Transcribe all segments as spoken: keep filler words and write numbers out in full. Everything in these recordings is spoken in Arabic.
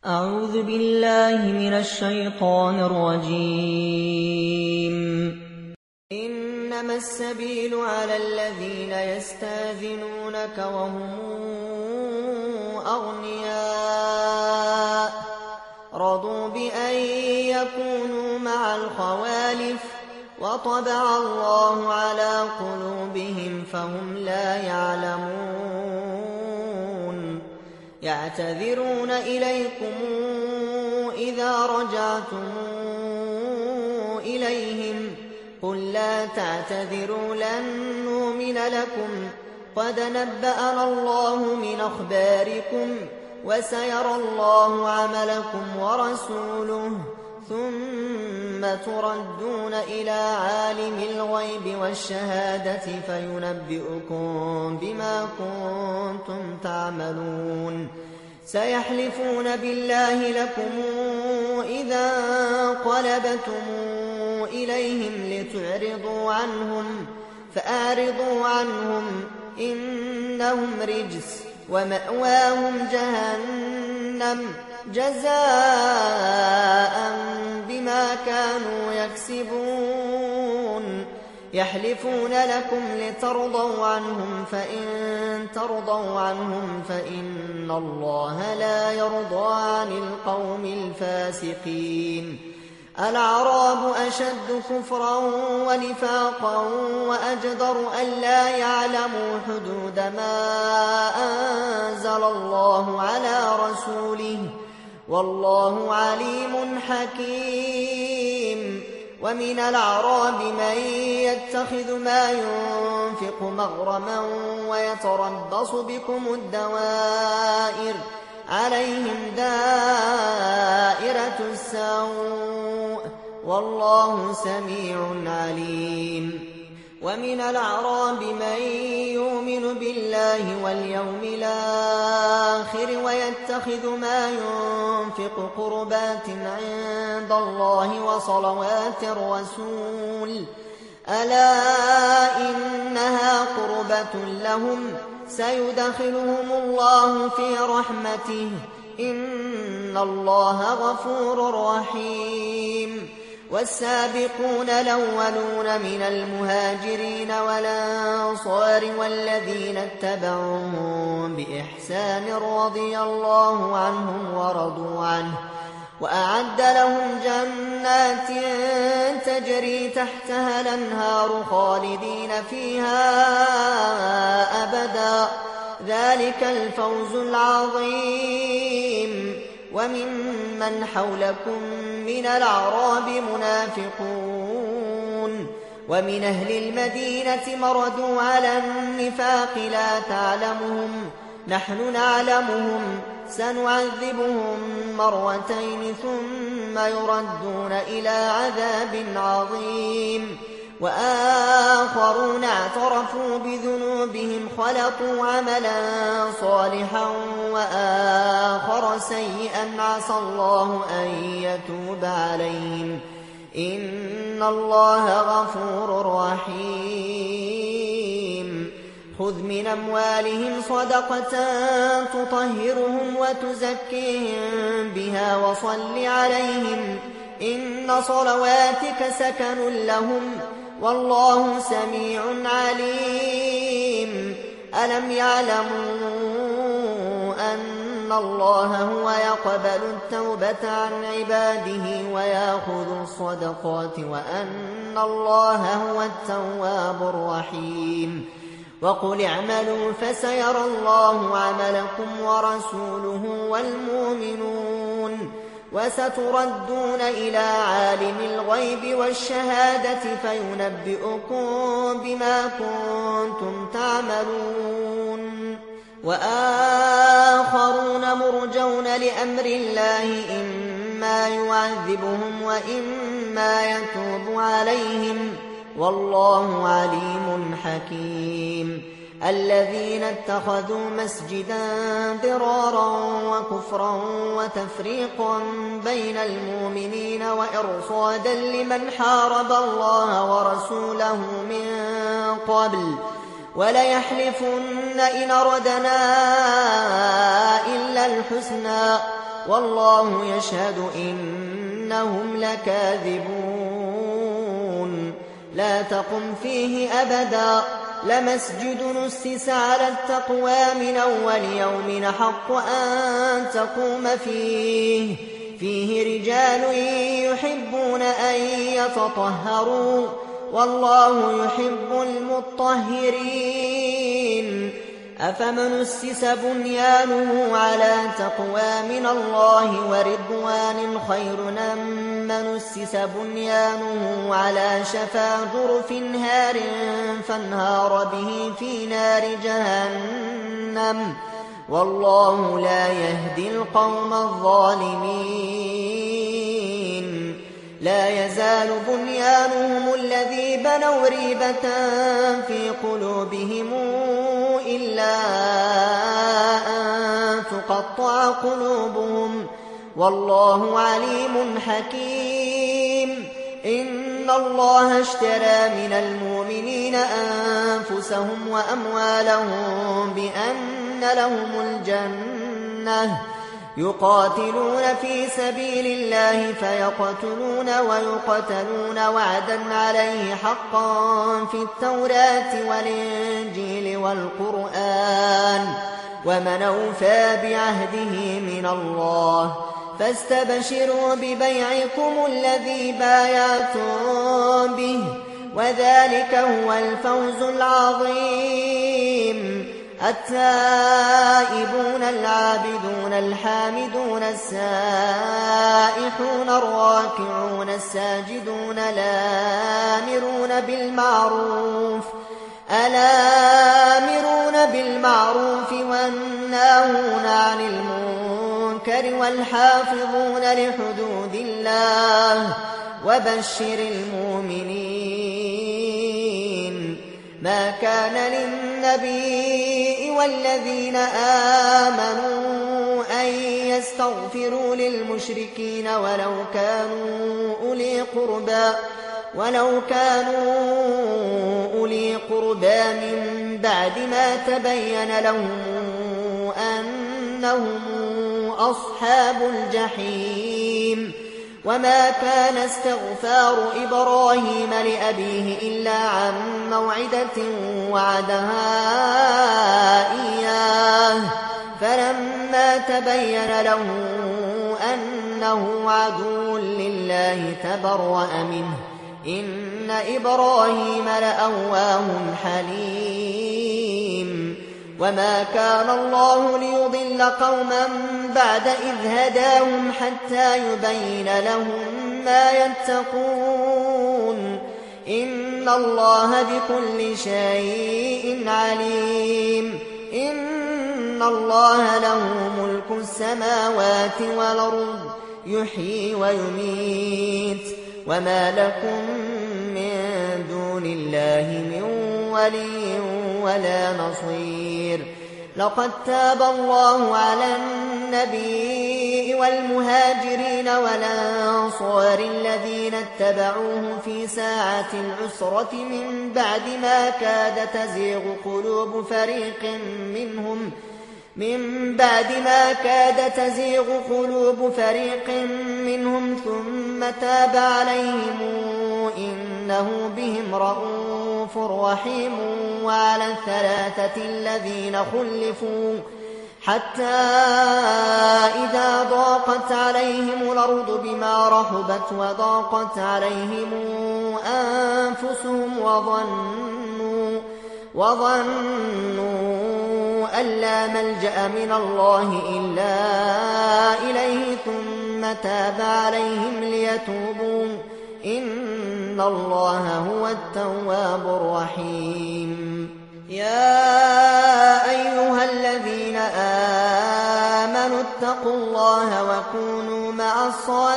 أعوذ بالله من الشيطان الرجيم. إنما السبيل على الذين يستأذنونك وهم أغنياء رضوا بأن يكونوا مع الخوالف وطبع الله على قلوبهم فهم لا يعلمون. يعتذرون إليكم إذا رجعتم إليهم قل لا تعتذروا لن نؤمن لكم قد نبأنا الله من أخباركم وسيرى الله عملكم ورسوله ثم تردون إلى عالم الغيب والشهادة فينبئكم بما كنتم تعملون. سيحلفون بالله لكم إذا انقلبتم إليهم لتعرضوا عنهم فأعرضوا عنهم إنهم رجس ومأواهم جهنم جزاء بما كانوا يكسبون. يحلفون لكم لترضوا عنهم فإن ترضوا عنهم فإن الله لا يرضى عن القوم الفاسقين. الأعراب أشد كفرا ونفاقا وأجدر ألا يعلموا حدود ما أنزل الله على رسوله والله عليم حكيم. ومن الأعراب من يتخذ ما ينفق مغرما ويتربص بكم الدوائر عليهم دائرة السوء والله سميع عليم. ومن الأعراب من يؤمن بالله واليوم الآخر ويتخذ ما ينفق قربات عند الله وصلوات الرسول ألا إنها قربة لهم سيدخلهم الله في رحمته إن الله غفور رحيم. والسابقون الأولون من المهاجرين والأنصار والذين اتبعوهم بإحسان رضي الله عنهم ورضوا عنه وأعد لهم جنات تجري تحتها الأنهار خالدين فيها أبدا ذلك الفوز العظيم. وممن حولكم من الأعراب منافقون ومن أهل المدينة مردوا على النفاق لا تعلمهم نحن نعلمهم سنعذبهم مرتين ثم يردون إلى عذاب عظيم. وآخرون اعترفوا بذنوبهم خلطوا عملا صالحا وآخر سيئا عسى الله أن يتوب عليهم إن الله غفور رحيم. خذ من أموالهم صدقة تطهرهم وتزكيهم بها وصل عليهم إن صلواتك سكن لهم والله سميع عليم. ألم يعلموا أن الله هو يقبل التوبة عن عباده ويأخذ الصدقات وأن الله هو التواب الرحيم. وقل اعملوا فسيرى الله عملكم ورسوله والمؤمنون وستردون إلى عالم الغيب والشهادة فينبئكم بما كنتم تعملون. وآخرون مرجون لأمر الله إما يعذبهم وإما يتوب عليهم والله عليم حكيم. الذين اتخذوا مسجدا ضرارا وكفرا وتفريقا بين المؤمنين وإرصادا لمن حارب الله ورسوله من قبل وليحلفن إن أردنا إلا الحسنى والله يشهد إنهم لكاذبون لا تقم فيه أبدا لمسجد نسس على التقوى من أول يوم حق أن تقوم فيه فيه رجال يحبون أن يتطهروا والله يحب المطهرين أفمن أسس بنيانه على تقوى من الله ورضوان خير أم من أسس بنيانه على شفا جرف هار فانهار به في نار جهنم والله لا يهدي القوم الظالمين لا يزال بنيانهم الذي بنوا ريبة في قلوبهم إلا أن تقطع قلوبهم والله عليم حكيم إن الله اشترى من المؤمنين أنفسهم وأموالهم بأن لهم الجنة يقاتلون في سبيل الله فيقتلون ويقتلون وعدا عليه حقا في التوراة والإنجيل والقرآن ومن أوفى بعهده من الله فاستبشروا ببيعكم الذي بايعتم به وذلك هو الفوز العظيم التائبون العابدون الحامدون السائحون الراكعون الساجدون الآمرون بالمعروف الآمرون بالمعروف والناهون عن المنكر والحافظون لحدود الله وبشر المؤمنين ما كان للنبي والذين آمنوا أن يستغفروا للمشركين ولو كانوا أولي قربى ولو كانوا أولي قربى من بعد ما تبين لهم أنهم أصحاب الجحيم وما كان استغفار إبراهيم لأبيه إلا عن موعدة وعدها إياه فلما تبين له أنه عدو لله تبرأ منه إن إبراهيم لأواه حليم وما كان الله ليضل قوما بعد إذ هداهم حتى يبين لهم ما يتقون إن الله بكل شيء عليم إن الله له ملك السماوات والأرض يحيي ويميت وما لكم من دون الله من ولي ولا نصير لقد تاب الله على النبي والمهاجرين والأنصار الذين اتبعوه في ساعة العسرة من بعد ما كاد تزيغ قلوب فريق منهم من بعد ما كاد تزيغ قلوب فريق منهم ثم تاب عليهم إنه بهم رءوف رحيم وعلى الثلاثة الذين خلفوا حتى إذا ضاقت عليهم الأرض بما رحبت وضاقت عليهم أنفسهم وظنوا وظنوا أن لا ملجأ من الله إلا إليه ثم تاب عليهم ليتوبوا إن الله هو التواب الرحيم يا أيها الذين آمنوا اتقوا الله وكونوا مع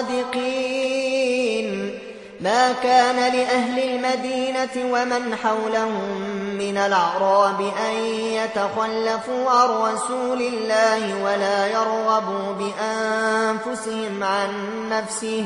الصادقين ما كان لأهل المدينة ومن حولهم من الأعراب أن يتخلفوا عن رسول الله ولا يرغبوا بأنفسهم عن نفسه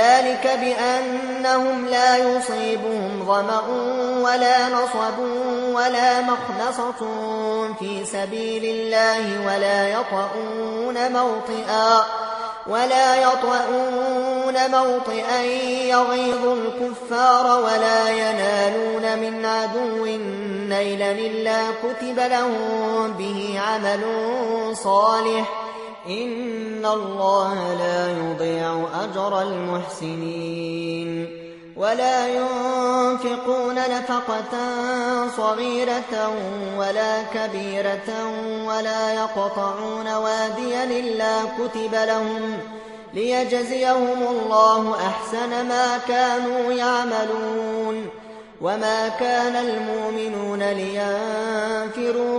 ذلك بأنهم لا يصيبهم ظمأ ولا نصب ولا مخمصة في سبيل الله ولا يطؤون موطئا ولا يطؤون موطئا يغيظ الكفار ولا ينالون من عدو نيلا إلا كتب لهم به عمل صالح إن الله لا يضيع أجر المحسنين ولا ينفقون نفقة صغيرة ولا كبيرة ولا يقطعون واديا إلا كتب لهم ليجزيهم الله أحسن ما كانوا يعملون وما كان المؤمنون لينفروا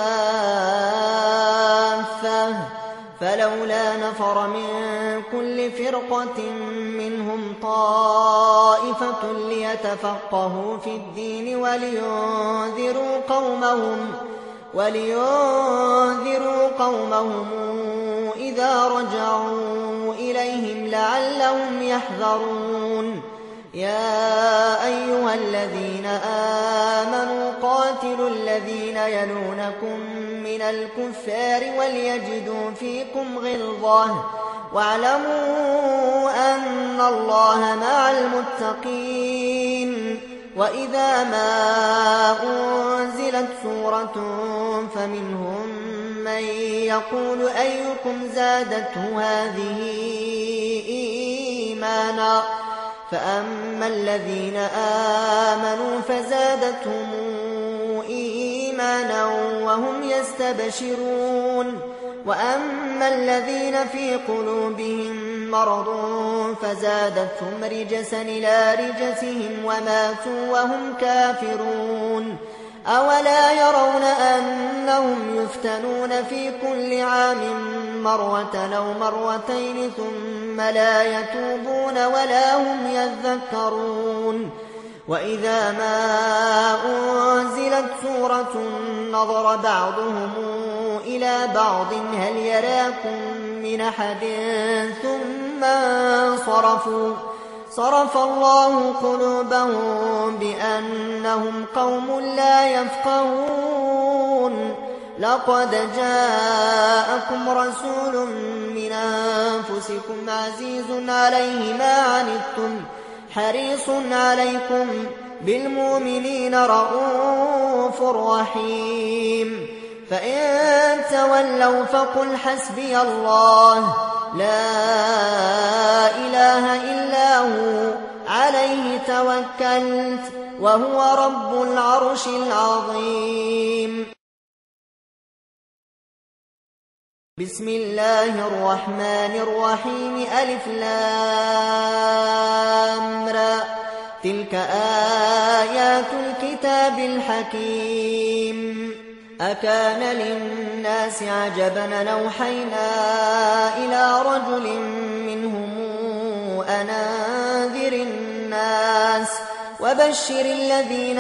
كافة فلولا نفر من كل فرقة منهم طائفة ليتفقهوا في الدين ولينذروا قومهم ولينذروا قومهم إذا رجعوا إليهم لعلهم يحذرون يا أيها الذين آمنوا قاتلوا الذين يلونكم من الكفار وليجدوا فيكم غلظة واعلموا أن الله مع المتقين وإذا ما أنزلت سورة فمنهم من يقول أيكم زادته هذه إيمانا فأما الذين آمنوا فزادتهم إيمانا وهم يستبشرون وأما الذين في قلوبهم مرض فزادتهم رجسا إلى رجسهم وماتوا وهم كافرون أولا يرون أنهم يفتنون في كل عام مرة أو مرتين ثم لا يتوبون ولا هم يذكرون وإذا ما أنزلت سورة نظر بعضهم إلى بعض هل يراكم من أحد ثم انصرفوا صرف الله قلوبهم بأنهم قوم لا يفقهون لقد جاءكم رسول من أنفسكم عزيز عليه ما عنتم حريص عليكم بالمؤمنين رؤوف رحيم فإن تولوا فقل حسبي الله لا إله إلا هو عليه توكلت وهو رب العرش العظيم بسم الله الرحمن الرحيم ألف لام را تلك آيات الكتاب الحكيم أكان للناس عجبا أوحينا إلى رجل منهم أن أنذر الناس وبشر الذين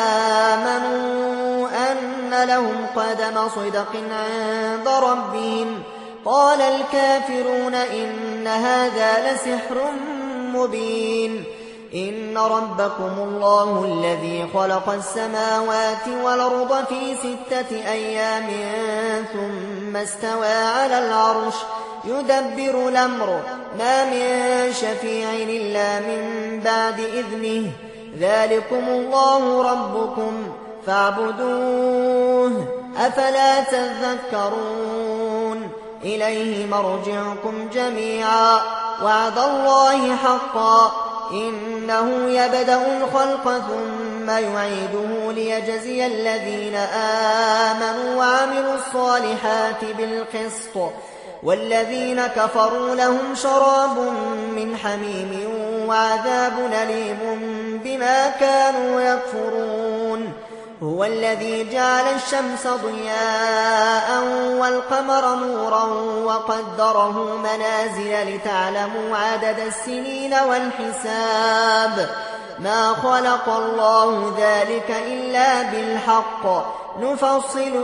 آمنوا أن لهم قدم صدق عند ربهم قال الكافرون إن هذا لسحر مبين إن ربكم الله الذي خلق السماوات والأرض في ستة أيام ثم استوى على العرش يدبر الأمر ما من شفيع إلا من بعد إذنه ذلكم الله ربكم فاعبدوه أفلا تذكرون إليه مرجعكم جميعا وعد الله حقا إنه يبدأ الخلق ثم يعيده ليجزي الذين آمنوا وعملوا الصالحات بالقسط والذين كفروا لهم شراب من حميم وعذاب أليم بما كانوا يكفرون هو الذي جعل الشمس ضياء والقمر نورا وقدره منازل لتعلموا عدد السنين والحساب ما خلق الله ذلك إلا بالحق نفصل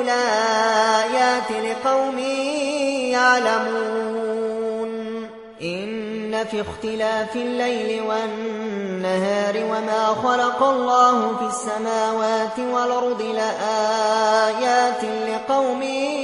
الآيات لقوم يعلمون إن إن في اختلاف الليل والنهار وما خلق الله في السماوات والأرض لآيات لقوم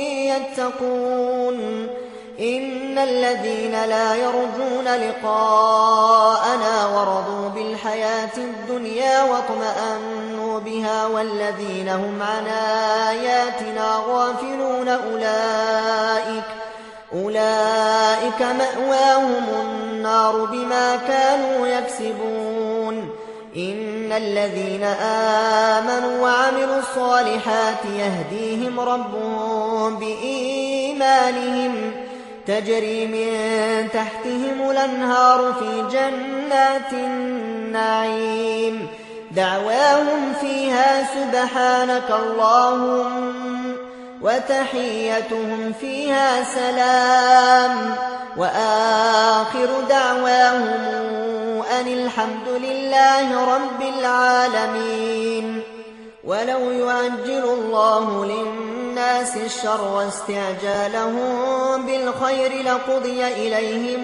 يتقون إن الذين لا يرجون لقاءنا ورضوا بالحياة الدنيا واطمأنوا بها والذين هم عن آياتنا غافلون أولئك أولئك مأواهم النار بما كانوا يكسبون إن الذين آمنوا وعملوا الصالحات يهديهم ربهم بإيمانهم تجري من تحتهم الأنهار في جنات النعيم دعواهم فيها سبحانك اللهم وتحيتهم فيها سلام وآخر دعواهم أن الحمد لله رب العالمين. ولو يعجل الله للناس الشر واستعجالهم بالخير لقضي إليهم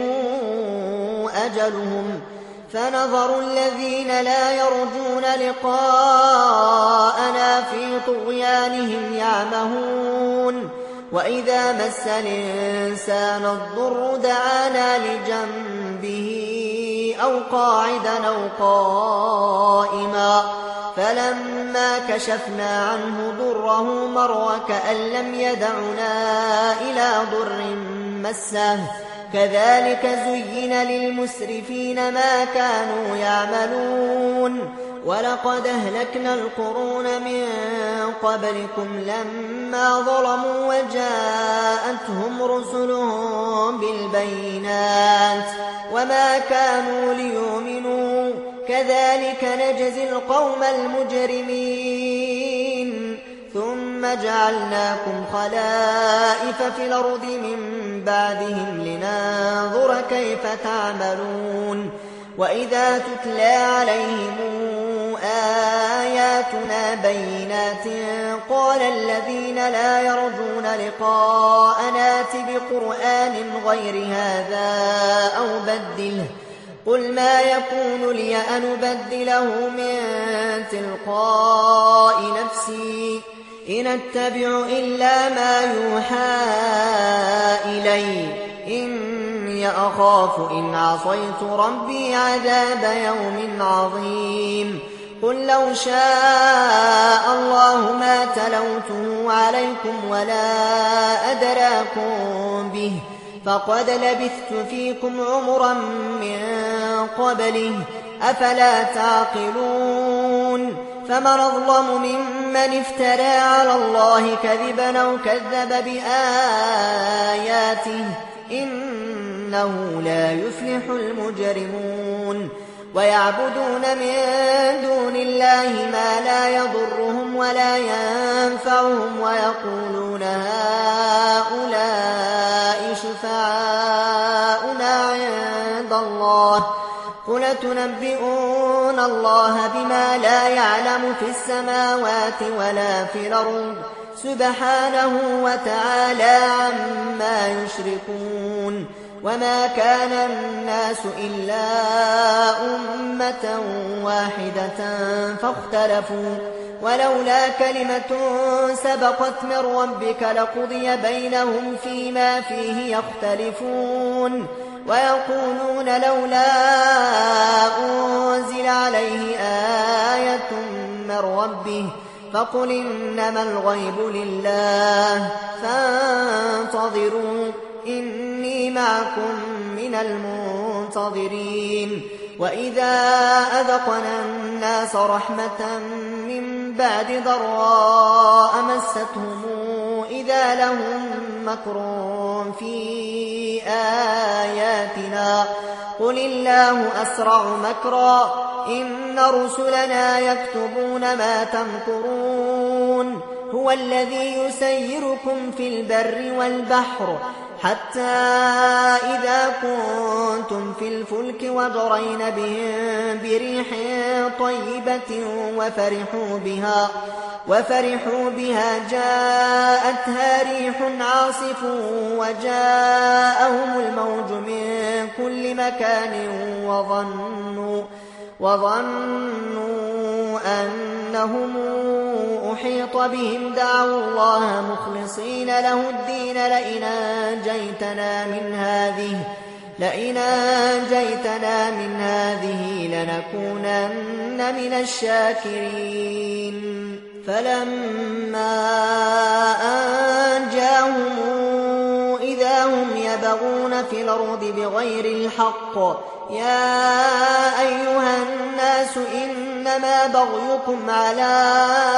أجلهم فنظر الذين لا يرجون لقاءنا في طغيانهم يعمهون وإذا مس الإنسان الضر دعانا لجنبه أو قاعدا أو قائما فلما كشفنا عنه ضره مر كأن لم يدعنا إلى ضر مسه كذلك زين للمسرفين ما كانوا يعملون ولقد أهلكنا القرون من قبلكم لما ظلموا وجاءتهم رسلهم بالبينات وما كانوا ليؤمنوا كذلك نجزي القوم المجرمين ثم جعلناكم خلائف في الأرض من بعدهم لننظر كيف تعملون وإذا تتلى عليهم آياتنا بينات قال الذين لا يرجون لقاءنا ائت بقرآن غير هذا أو بدله قل ما يكون لي أن أبدله من تلقاء نفسي إن أتبع إلا ما يوحى إلي إني أخاف إن عصيت ربي عذاب يوم عظيم قل لو شاء الله ما تلوته عليكم ولا أدراكم به فقد لبثت فيكم عمرا من قبله أفلا تعقلون فمن أظلم ممن افترى على الله كذبا أو كذب بآياته إنه لا يفلح المجرمون ويعبدون من دون الله ما لا يضرهم ولا ينفعهم ويقولون هؤلاء شفعاؤنا عند الله قل تنبئون الله بما لا يعلم في السماوات ولا في الأرض سبحانه وتعالى عما يشركون وما كان الناس إلا أمة واحدة فاختلفوا ولولا كلمة سبقت من ربك لقضي بينهم فيما فيه يختلفون ويقولون لولا أنزل عليه آية من ربه فقل إنما الغيب لله فانتظروا إني معكم من المنتظرين وإذا أذقنا الناس رحمة من بعد ضراء مستهم إذا لهم مكر في آياتنا قل الله أسرع مكرا إن رسلنا يكتبون ما تمكرون هو الذي يسيركم في البر والبحر حتى إذا كنتم في الفلك وجرين بهم بريح طيبة وفرحوا بها وفرحوا بها جاءتها ريح عاصف وجاءهم الموج من كل مكان وظنوا, وظنوا أنهم أحيط بهم دعوا الله مخلصين له الدين لئن أنجيتنا من هذه لئن أنجيتنا من هذه لنكونن من الشاكرين. فلما أنجاهم إذا هم يبغون في الأرض بغير الحق يا أيها الناس إنما بغيكم على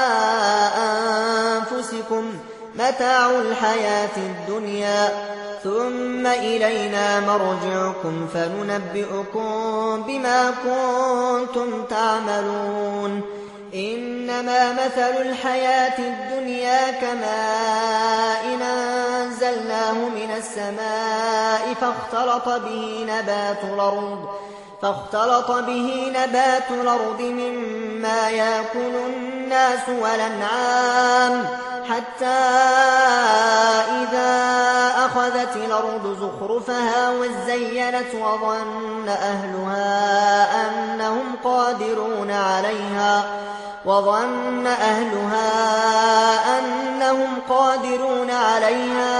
أنفسكم متاع الحياة الدنيا ثم إلينا مرجعكم فننبئكم بما كنتم تعملون. إنما مثل الحياة الدنيا كماء أنزلناه من السماء فاختلط به نبات الأرض فاختلط به نبات الأرض مما يأكل الناس والأنعام حتى إذا أخذت الأرض زخرفها وزينت وظن أهلها أنهم قادرون عليها وظن أهلها أنهم قادرون عليها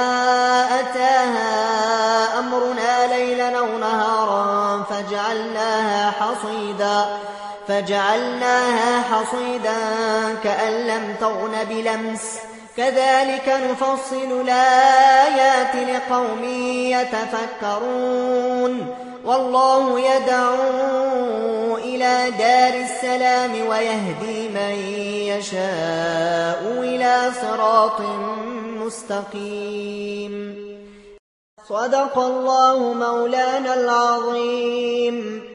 أتاها أمرنا ليلا أو نهارا فجعلناها حصيدا فجعلناها حصيدا كأن لم تغن بلمس كذلك نفصل الآيات لقوم يتفكرون. والله يدعو إلى دار السلام ويهدي من يشاء إلى صراط مستقيم. صدق الله مولانا العظيم.